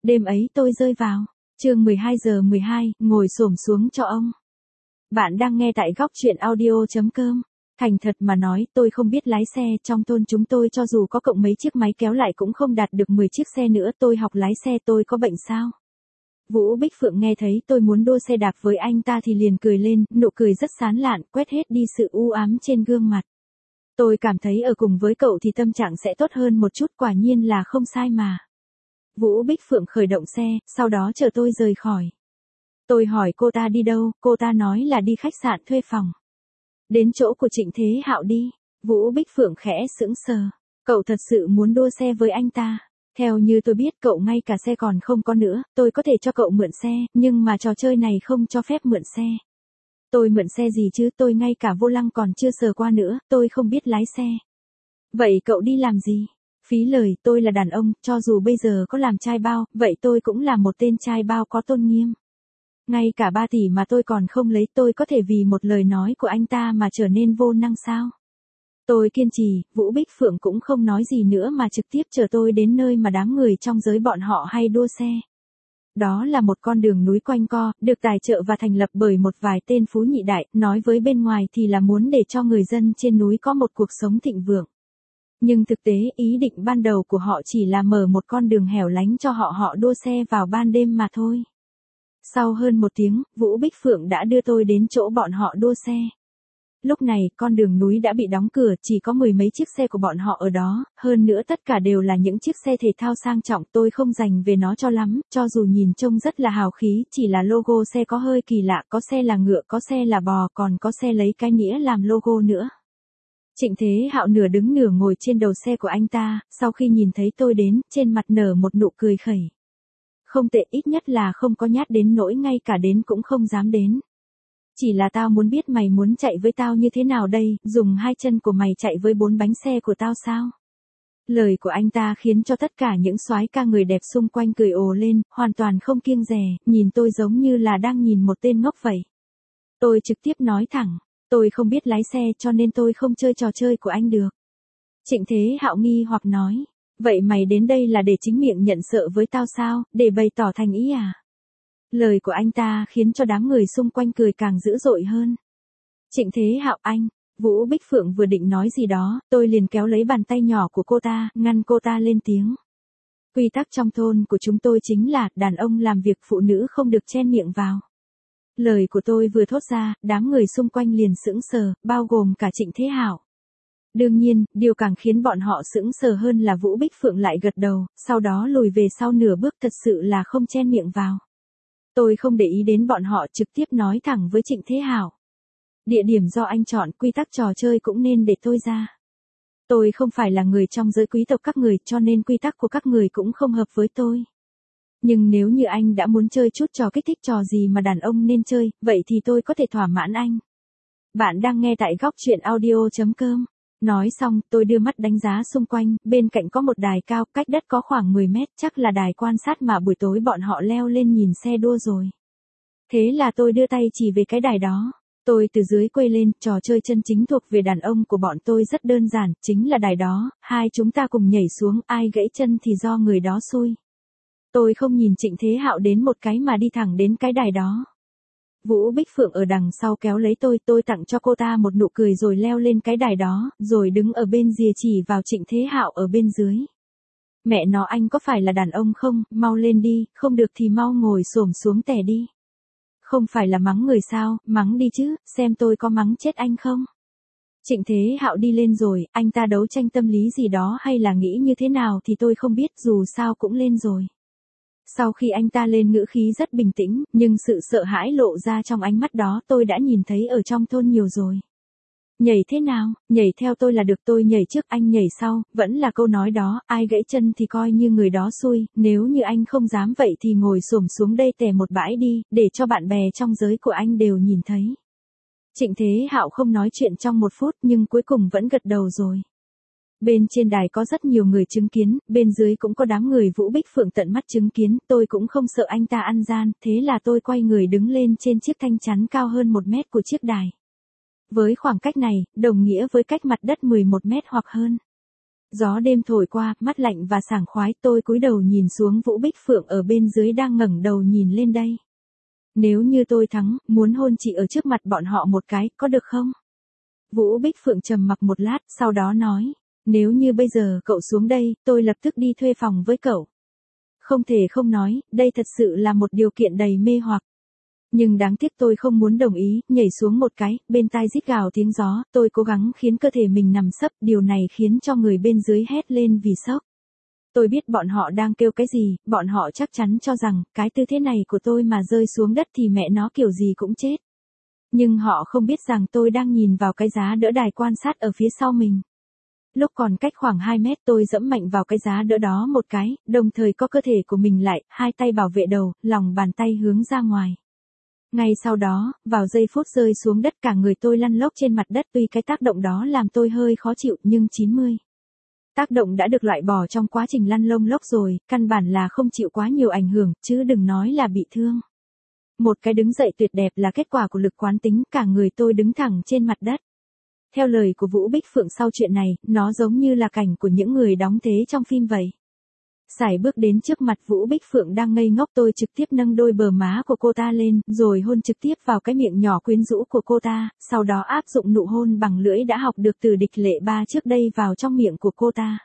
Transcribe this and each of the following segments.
Đêm ấy tôi rơi vào. Chương 12:12, ngồi xổm xuống cho ông. Bạn đang nghe tại góc truyện audio.com. Thành thật mà nói, tôi không biết lái xe, trong thôn chúng tôi cho dù có cộng mấy chiếc máy kéo lại cũng không đạt được 10 chiếc xe nữa, tôi học lái xe tôi có bệnh sao? Vũ Bích Phượng nghe thấy tôi muốn đua xe đạp với anh ta thì liền cười lên, nụ cười rất sán lạn, quét hết đi sự u ám trên gương mặt. Tôi cảm thấy ở cùng với cậu thì tâm trạng sẽ tốt hơn một chút, quả nhiên là không sai mà. Vũ Bích Phượng khởi động xe, sau đó chờ tôi rời khỏi. Tôi hỏi cô ta đi đâu, cô ta nói là đi khách sạn thuê phòng. Đến chỗ của Trịnh Thế Hạo đi. Vũ Bích Phượng khẽ sững sờ. Cậu thật sự muốn đua xe với anh ta. Theo như tôi biết cậu ngay cả xe còn không có nữa, tôi có thể cho cậu mượn xe, nhưng mà trò chơi này không cho phép mượn xe. Tôi mượn xe gì chứ, tôi ngay cả vô lăng còn chưa sờ qua nữa, tôi không biết lái xe. Vậy cậu đi làm gì? Phí lời, tôi là đàn ông, cho dù bây giờ có làm trai bao, vậy tôi cũng là một tên trai bao có tôn nghiêm. Ngay cả 3 tỷ mà tôi còn không lấy, tôi có thể vì một lời nói của anh ta mà trở nên vô năng sao? Tôi kiên trì, Vũ Bích Phượng cũng không nói gì nữa mà trực tiếp chở tôi đến nơi mà đám người trong giới bọn họ hay đua xe. Đó là một con đường núi quanh co, được tài trợ và thành lập bởi một vài tên phú nhị đại, nói với bên ngoài thì là muốn để cho người dân trên núi có một cuộc sống thịnh vượng. Nhưng thực tế ý định ban đầu của họ chỉ là mở một con đường hẻo lánh cho họ đua xe vào ban đêm mà thôi. Sau hơn 1 tiếng, Vũ Bích Phượng đã đưa tôi đến chỗ bọn họ đua xe. Lúc này, con đường núi đã bị đóng cửa, chỉ có 10 mấy chiếc xe của bọn họ ở đó, hơn nữa tất cả đều là những chiếc xe thể thao sang trọng, tôi không dành về nó cho lắm, cho dù nhìn trông rất là hào khí, chỉ là logo xe có hơi kỳ lạ, có xe là ngựa, có xe là bò, còn có xe lấy cái nĩa làm logo nữa. Trịnh Thế Hạo nửa đứng nửa ngồi trên đầu xe của anh ta, sau khi nhìn thấy tôi đến, trên mặt nở một nụ cười khẩy. Không tệ, ít nhất là không có nhát đến nỗi ngay cả đến cũng không dám đến. Chỉ là tao muốn biết mày muốn chạy với tao như thế nào đây, dùng 2 chân của mày chạy với 4 bánh xe của tao sao? Lời của anh ta khiến cho tất cả những soái ca người đẹp xung quanh cười ồ lên, hoàn toàn không kiêng dè, nhìn tôi giống như là đang nhìn một tên ngốc vậy. Tôi trực tiếp nói thẳng, tôi không biết lái xe cho nên tôi không chơi trò chơi của anh được. Trịnh Thế Hạo nghi hoặc nói, vậy mày đến đây là để chính miệng nhận sợ với tao sao, để bày tỏ thành ý à? Lời của anh ta khiến cho đám người xung quanh cười càng dữ dội hơn. Trịnh Thế Hạo anh, Vũ Bích Phượng vừa định nói gì đó, tôi liền kéo lấy bàn tay nhỏ của cô ta, ngăn cô ta lên tiếng. Quy tắc trong thôn của chúng tôi chính là, đàn ông làm việc phụ nữ không được chen miệng vào. Lời của tôi vừa thốt ra, đám người xung quanh liền sững sờ, bao gồm cả Trịnh Thế Hạo. Đương nhiên, điều càng khiến bọn họ sững sờ hơn là Vũ Bích Phượng lại gật đầu, sau đó lùi về sau nửa bước, thật sự là không chen miệng vào. Tôi không để ý đến bọn họ, trực tiếp nói thẳng với Trịnh Thế Hạo. Địa điểm do anh chọn, quy tắc trò chơi cũng nên để tôi ra. Tôi không phải là người trong giới quý tộc các người, cho nên quy tắc của các người cũng không hợp với tôi. Nhưng nếu như anh đã muốn chơi chút trò kích thích, trò gì mà đàn ông nên chơi, vậy thì tôi có thể thỏa mãn anh. Bạn đang nghe tại góc truyện audio.com. Nói xong, tôi đưa mắt đánh giá xung quanh, bên cạnh có một đài cao, cách đất có khoảng 10 mét, chắc là đài quan sát mà buổi tối bọn họ leo lên nhìn xe đua rồi. Thế là tôi đưa tay chỉ về cái đài đó. Tôi từ dưới quay lên, trò chơi chân chính thuộc về đàn ông của bọn tôi rất đơn giản, chính là đài đó, hai chúng ta cùng nhảy xuống, ai gãy chân thì do người đó xui. Tôi không nhìn Trịnh Thế Hạo đến một cái mà đi thẳng đến cái đài đó. Vũ Bích Phượng ở đằng sau kéo lấy tôi tặng cho cô ta một nụ cười rồi leo lên cái đài đó, rồi đứng ở bên rìa chỉ vào Trịnh Thế Hạo ở bên dưới. Mẹ nó, anh có phải là đàn ông không, mau lên đi, không được thì mau ngồi xổm xuống tè đi. Không phải là mắng người sao, mắng đi chứ, xem tôi có mắng chết anh không. Trịnh Thế Hạo đi lên rồi, anh ta đấu tranh tâm lý gì đó hay là nghĩ như thế nào thì tôi không biết, dù sao cũng lên rồi. Sau khi anh ta lên, ngữ khí rất bình tĩnh, nhưng sự sợ hãi lộ ra trong ánh mắt đó tôi đã nhìn thấy ở trong thôn nhiều rồi. Nhảy thế nào, nhảy theo tôi là được, tôi nhảy trước anh nhảy sau, vẫn là câu nói đó, ai gãy chân thì coi như người đó xui, nếu như anh không dám vậy thì ngồi xổm xuống đây tè một bãi đi, để cho bạn bè trong giới của anh đều nhìn thấy. Trịnh Thế Hạo không nói chuyện trong 1 phút nhưng cuối cùng vẫn gật đầu rồi. Bên trên đài có rất nhiều người chứng kiến, bên dưới cũng có đám người Vũ Bích Phượng tận mắt chứng kiến, tôi cũng không sợ anh ta ăn gian, thế là tôi quay người đứng lên trên chiếc thanh chắn cao hơn 1 mét của chiếc đài. Với khoảng cách này, đồng nghĩa với cách mặt đất 11 mét hoặc hơn. Gió đêm thổi qua, mát lạnh và sảng khoái, tôi cúi đầu nhìn xuống Vũ Bích Phượng ở bên dưới đang ngẩng đầu nhìn lên đây. Nếu như tôi thắng, muốn hôn chị ở trước mặt bọn họ một cái, có được không? Vũ Bích Phượng trầm mặc một lát, sau đó nói, nếu như bây giờ cậu xuống đây, tôi lập tức đi thuê phòng với cậu. Không thể không nói, đây thật sự là một điều kiện đầy mê hoặc. Nhưng đáng tiếc tôi không muốn đồng ý, nhảy xuống một cái, bên tai rít gào tiếng gió, tôi cố gắng khiến cơ thể mình nằm sấp, điều này khiến cho người bên dưới hét lên vì sốc. Tôi biết bọn họ đang kêu cái gì, bọn họ chắc chắn cho rằng, cái tư thế này của tôi mà rơi xuống đất thì mẹ nó kiểu gì cũng chết. Nhưng họ không biết rằng tôi đang nhìn vào cái giá đỡ đài quan sát ở phía sau mình. Lúc còn cách khoảng 2 mét tôi dẫm mạnh vào cái giá đỡ đó một cái, đồng thời co cơ thể của mình lại, hai tay bảo vệ đầu, lòng bàn tay hướng ra ngoài. Ngay sau đó, vào giây phút rơi xuống đất cả người tôi lăn lóc trên mặt đất tuy cái tác động đó làm tôi hơi khó chịu nhưng 90. Tác động đã được loại bỏ trong quá trình lăn lông lốc rồi, căn bản là không chịu quá nhiều ảnh hưởng, chứ đừng nói là bị thương. Một cái đứng dậy tuyệt đẹp là kết quả của lực quán tính, cả người tôi đứng thẳng trên mặt đất. Theo lời của Vũ Bích Phượng sau chuyện này, nó giống như là cảnh của những người đóng thế trong phim vậy. Sải bước đến trước mặt Vũ Bích Phượng đang ngây ngốc, tôi trực tiếp nâng đôi bờ má của cô ta lên, rồi hôn trực tiếp vào cái miệng nhỏ quyến rũ của cô ta, sau đó áp dụng nụ hôn bằng lưỡi đã học được từ Địch Lệ Ba trước đây vào trong miệng của cô ta.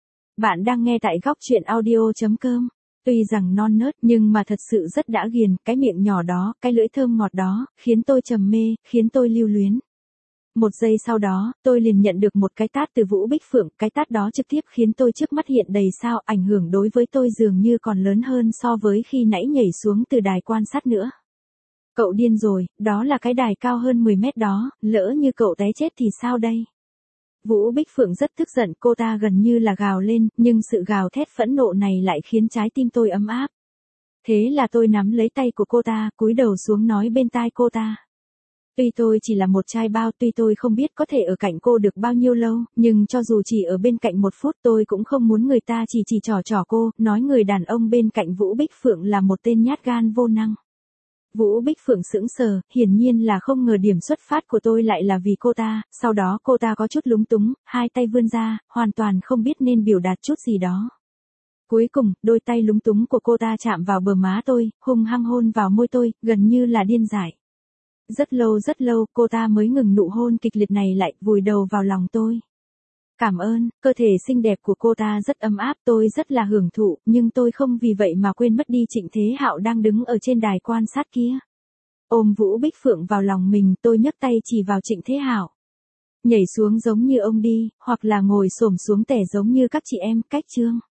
Bạn đang nghe tại góc truyện audio.com. Tuy rằng non nớt nhưng mà thật sự rất đã ghiền, cái miệng nhỏ đó, cái lưỡi thơm ngọt đó, khiến tôi trầm mê, khiến tôi lưu luyến. Một giây sau đó, tôi liền nhận được một cái tát từ Vũ Bích Phượng, cái tát đó trực tiếp khiến tôi trước mắt hiện đầy sao, ảnh hưởng đối với tôi dường như còn lớn hơn so với khi nãy nhảy xuống từ đài quan sát nữa. Cậu điên rồi, đó là cái đài cao hơn 10 mét đó, lỡ như cậu té chết thì sao đây? Vũ Bích Phượng rất tức giận, cô ta gần như là gào lên, nhưng sự gào thét phẫn nộ này lại khiến trái tim tôi ấm áp. Thế là tôi nắm lấy tay của cô ta, cúi đầu xuống nói bên tai cô ta. Tuy tôi chỉ là một trai bao, tuy tôi không biết có thể ở cạnh cô được bao nhiêu lâu, nhưng cho dù chỉ ở bên cạnh 1 phút tôi cũng không muốn người ta chỉ trỏ cô, nói người đàn ông bên cạnh Vũ Bích Phượng là một tên nhát gan vô năng. Vũ Bích Phượng sững sờ, hiển nhiên là không ngờ điểm xuất phát của tôi lại là vì cô ta, sau đó cô ta có chút lúng túng, hai tay vươn ra, hoàn toàn không biết nên biểu đạt chút gì đó. Cuối cùng, đôi tay lúng túng của cô ta chạm vào bờ má tôi, hung hăng hôn vào môi tôi, gần như là điên dại. Rất lâu, cô ta mới ngừng nụ hôn kịch liệt này lại, vùi đầu vào lòng tôi. Cảm ơn, cơ thể xinh đẹp của cô ta rất ấm áp, tôi rất là hưởng thụ, nhưng tôi không vì vậy mà quên mất đi Trịnh Thế Hạo đang đứng ở trên đài quan sát kia. Ôm Vũ Bích Phượng vào lòng mình, tôi nhấc tay chỉ vào Trịnh Thế Hạo. Nhảy xuống giống như ông đi, hoặc là ngồi xổm xuống tẻ giống như các chị em, cách chương.